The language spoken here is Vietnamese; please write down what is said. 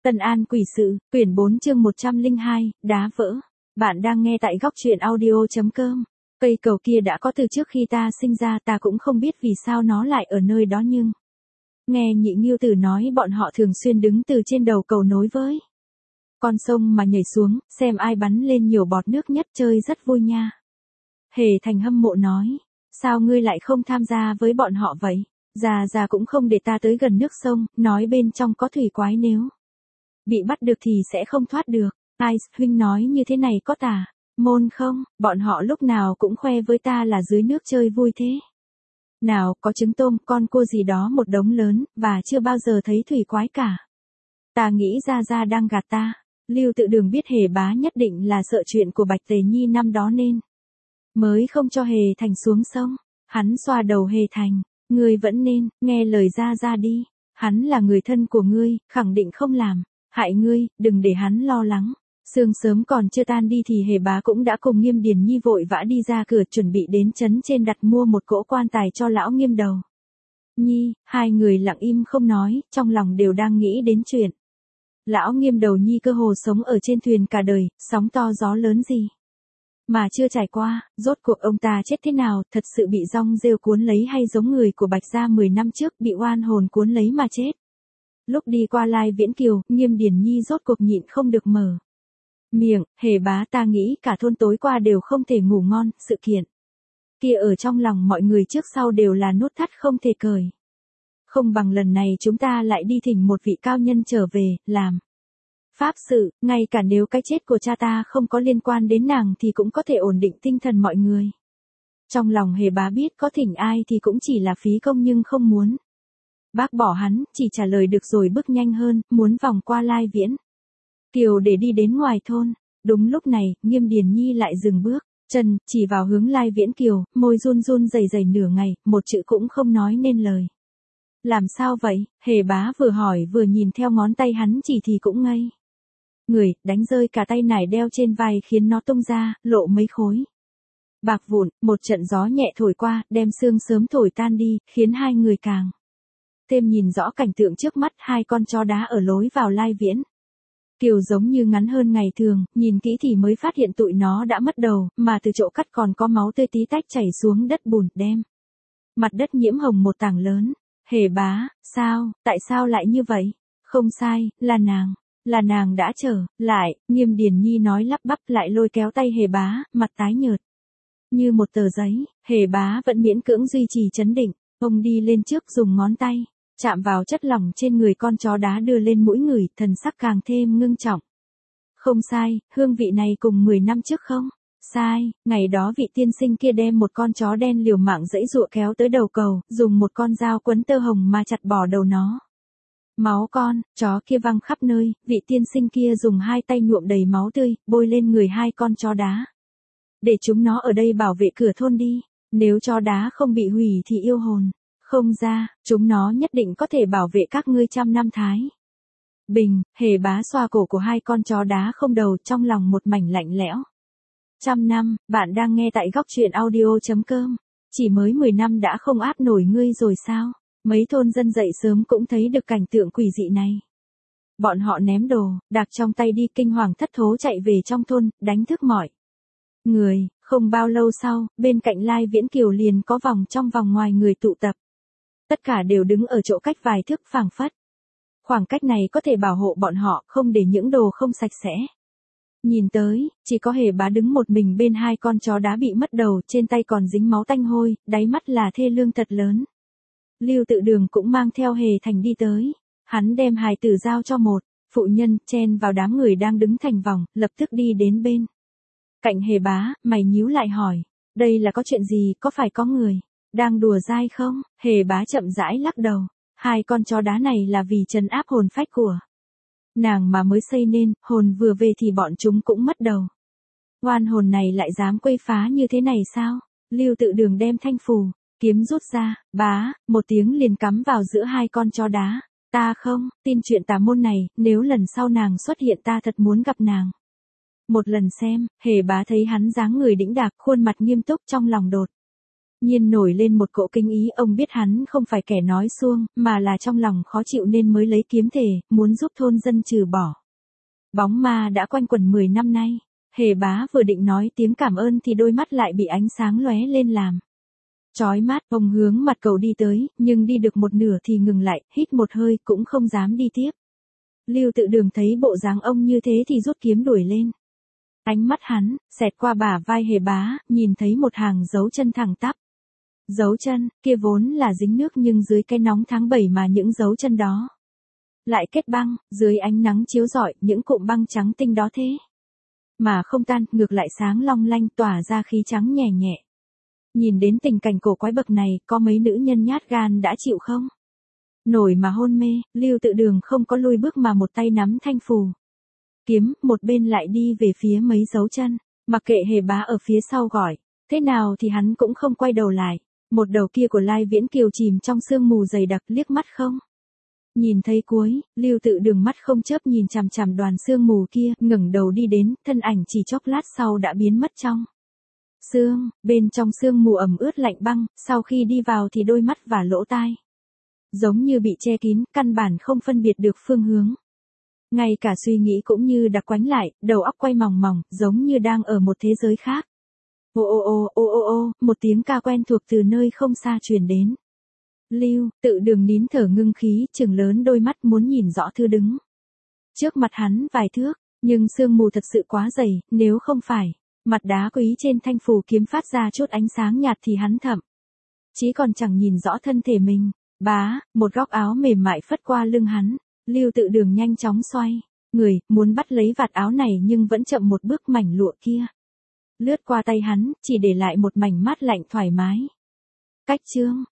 Tân An Quỷ Sự, quyển 4 chương 102, đá vỡ. Bạn đang nghe tại góc truyện audio.com. Cây cầu kia đã có từ trước khi ta sinh ra, ta cũng không biết vì sao nó lại ở nơi đó nhưng. Nghe Nhị Nghiêu Tử nói bọn họ thường xuyên đứng từ trên đầu cầu nối với con sông mà nhảy xuống, xem ai bắn lên nhiều bọt nước nhất, chơi rất vui nha. Hề Thành hâm mộ nói, sao ngươi lại không tham gia với bọn họ vậy? Già cũng không để ta tới gần nước sông, nói bên trong có thủy quái, nếu bị bắt được thì sẽ không thoát được. Ai, huynh nói như thế này có tà môn không? Bọn họ lúc nào cũng khoe với ta là dưới nước chơi vui thế. Nào, có trứng tôm, con cua gì đó một đống lớn, và chưa bao giờ thấy thủy quái cả. Ta nghĩ Gia đang gạt ta. Lưu Tự Đường biết Hề Bá nhất định là sợ chuyện của Bạch Tề Nhi năm đó nên mới không cho Hề Thành xuống sông. Hắn xoa đầu Hề Thành, ngươi vẫn nên nghe lời Gia đi. Hắn là người thân của ngươi, khẳng định không làm hại ngươi, đừng để hắn lo lắng. Sương sớm còn chưa tan đi thì Hề Bá cũng đã cùng Nghiêm Điền Nhi vội vã đi ra cửa, chuẩn bị đến trấn trên đặt mua một cỗ quan tài cho lão Nghiêm Đầu Nhi. Hai người lặng im không nói, trong lòng đều đang nghĩ đến chuyện lão Nghiêm Đầu Nhi cơ hồ sống ở trên thuyền cả đời, sóng to gió lớn gì mà chưa trải qua. Rốt cuộc ông ta chết thế nào, thật sự bị rong rêu cuốn lấy hay giống người của Bạch gia 10 năm trước bị oan hồn cuốn lấy mà chết? Lúc đi qua Lai Viễn Kiều, Nghiêm Điền Nhi rốt cuộc nhịn không được mở miệng, Hề Bá, ta nghĩ cả thôn tối qua đều không thể ngủ ngon, sự kiện kia ở trong lòng mọi người trước sau đều là nút thắt không thể cởi. Không bằng lần này chúng ta lại đi thỉnh một vị cao nhân trở về, làm pháp sự, ngay cả nếu cái chết của cha ta không có liên quan đến nàng thì cũng có thể ổn định tinh thần mọi người. Trong lòng Hề Bá biết có thỉnh ai thì cũng chỉ là phí công nhưng không muốn bác bỏ hắn, chỉ trả lời được rồi bước nhanh hơn, muốn vòng qua Lai Viễn Kiều để đi đến ngoài thôn. Đúng lúc này, Nghiêm Điền Nhi lại dừng bước chân, chỉ vào hướng Lai Viễn Kiều, môi run run rẩy nửa ngày, một chữ cũng không nói nên lời. Làm sao vậy? Hề Bá vừa hỏi vừa nhìn theo ngón tay hắn chỉ thì cũng ngây người, đánh rơi cả tay nải đeo trên vai khiến nó tung ra, lộ mấy khối bạc vụn. Một trận gió nhẹ thổi qua, đem sương sớm thổi tan đi, khiến hai người càng thêm nhìn rõ cảnh tượng trước mắt. Hai con chó đá ở lối vào Lai Viễn Kiều giống như ngắn hơn ngày thường, nhìn kỹ thì mới phát hiện tụi nó đã mất đầu, mà từ chỗ cắt còn có máu tươi tí tách chảy xuống đất bùn, đem mặt đất nhiễm hồng một tảng lớn. Hề Bá, sao, tại sao lại như vậy? Không sai, là nàng đã trở lại. Nghiêm Điền Nhi nói lắp bắp, lại lôi kéo tay Hề Bá, mặt tái nhợt như một tờ giấy. Hề Bá vẫn miễn cưỡng duy trì trấn định, ông đi lên trước dùng ngón tay chạm vào chất lỏng trên người con chó đá đưa lên mũi ngửi, thần sắc càng thêm ngưng trọng. Không sai, hương vị này cùng 10 năm trước không? Sai, ngày đó vị tiên sinh kia đem một con chó đen liều mạng giãy giụa kéo tới đầu cầu, dùng một con dao quấn tơ hồng mà chặt bỏ đầu nó. Máu con chó kia văng khắp nơi, vị tiên sinh kia dùng hai tay nhuộm đầy máu tươi, bôi lên người hai con chó đá. Để chúng nó ở đây bảo vệ cửa thôn đi, nếu chó đá không bị hủy thì yêu hồn không ra, chúng nó nhất định có thể bảo vệ các ngươi 100 năm Thái Bình. Hề Bá xoa cổ của hai con chó đá không đầu, trong lòng một mảnh lạnh lẽo. 100 năm, bạn đang nghe tại góc truyện audio.com. Chỉ mới 10 năm đã không áp nổi ngươi rồi sao? Mấy thôn dân dậy sớm cũng thấy được cảnh tượng quỷ dị này. Bọn họ ném đồ đạc trong tay đi, kinh hoàng thất thố chạy về trong thôn, đánh thức mọi người. Không bao lâu sau, bên cạnh Lai Viễn Kiều liền có vòng trong vòng ngoài người tụ tập. Tất cả đều đứng ở chỗ cách vài thước, phảng phất khoảng cách này có thể bảo hộ bọn họ, không để những đồ không sạch sẽ nhìn tới. Chỉ có Hề Bá đứng một mình bên hai con chó đá bị mất đầu, trên tay còn dính máu tanh hôi, đáy mắt là thê lương thật lớn. Lưu Tự Đường cũng mang theo Hề Thành đi tới. Hắn đem hài tử giao cho một phụ nhân, chen vào đám người đang đứng thành vòng, lập tức đi đến bên cạnh Hề Bá, mày nhíu lại hỏi, đây là có chuyện gì, có phải có người đang đùa dai không? Hề Bá chậm rãi lắc đầu, hai con chó đá này là vì trấn áp hồn phách của nàng mà mới xây nên, hồn vừa về thì bọn chúng cũng mất đầu. Oan hồn này lại dám quấy phá như thế này sao? Lưu Tự Đường đem thanh phù kiếm rút ra, bá, một tiếng liền cắm vào giữa hai con chó đá. Ta không tin chuyện tà môn này, nếu lần sau nàng xuất hiện ta thật muốn gặp nàng một lần xem. Hề Bá thấy hắn dáng người đĩnh đạc, khuôn mặt nghiêm túc, trong lòng đột Nhiên nổi lên một cỗ kinh ý, ông biết hắn không phải kẻ nói suông, mà là trong lòng khó chịu nên mới lấy kiếm thể, muốn giúp thôn dân trừ bỏ. Bóng ma đã quanh quẩn 10 năm nay. Hề Bá vừa định nói tiếng cảm ơn thì đôi mắt lại bị ánh sáng lóe lên làm chói mắt. Ông hướng mặt cầu đi tới, nhưng đi được một nửa thì ngừng lại, hít một hơi cũng không dám đi tiếp. Lưu Tự Đường thấy bộ dáng ông như thế thì rút kiếm đuổi lên. Ánh mắt hắn xẹt qua bả vai Hề Bá, nhìn thấy một hàng dấu chân thẳng tắp. Dấu chân kia vốn là dính nước, nhưng dưới cái nóng tháng 7 mà những dấu chân đó lại kết băng, dưới ánh nắng chiếu rọi, những cụm băng trắng tinh đó thế mà không tan, ngược lại sáng long lanh, tỏa ra khí trắng nhẹ nhẹ. Nhìn đến tình cảnh cổ quái bậc này, có mấy nữ nhân nhát gan đã chịu không nổi mà hôn mê. Lưu Tự Đường không có lùi bước mà một tay nắm thanh phù kiếm, một bên lại đi về phía mấy dấu chân, mặc kệ Hề Bá ở phía sau gọi thế nào thì hắn cũng không quay đầu lại. Một đầu kia của Lai Viễn Kiều chìm trong sương mù dày đặc, liếc mắt không nhìn thấy cuối. Lưu Tự Đường mắt không chớp nhìn chằm chằm đoàn sương mù kia, ngẩng đầu đi đến, thân ảnh chỉ chốc lát sau đã biến mất trong sương. Bên trong sương mù ẩm ướt lạnh băng, sau khi đi vào thì đôi mắt và lỗ tai giống như bị che kín, căn bản không phân biệt được phương hướng. Ngay cả suy nghĩ cũng như đặc quánh lại, đầu óc quay mòng mòng, giống như đang ở một thế giới khác. Ô ô ô ô ô ô, một tiếng ca quen thuộc từ nơi không xa truyền đến. Lưu Tự Đường nín thở ngưng khí, chừng lớn đôi mắt muốn nhìn rõ thứ đứng trước mặt hắn vài thước, nhưng sương mù thật sự quá dày, nếu không phải mặt đá quý trên thanh phù kiếm phát ra chút ánh sáng nhạt thì hắn thậm chí còn chẳng nhìn rõ thân thể mình. Bá, một góc áo mềm mại phất qua lưng hắn. Lưu Tự Đường nhanh chóng xoay người, muốn bắt lấy vạt áo này nhưng vẫn chậm một bước, mảnh lụa kia lướt qua tay hắn, chỉ để lại một mảnh mát lạnh thoải mái. Cách chương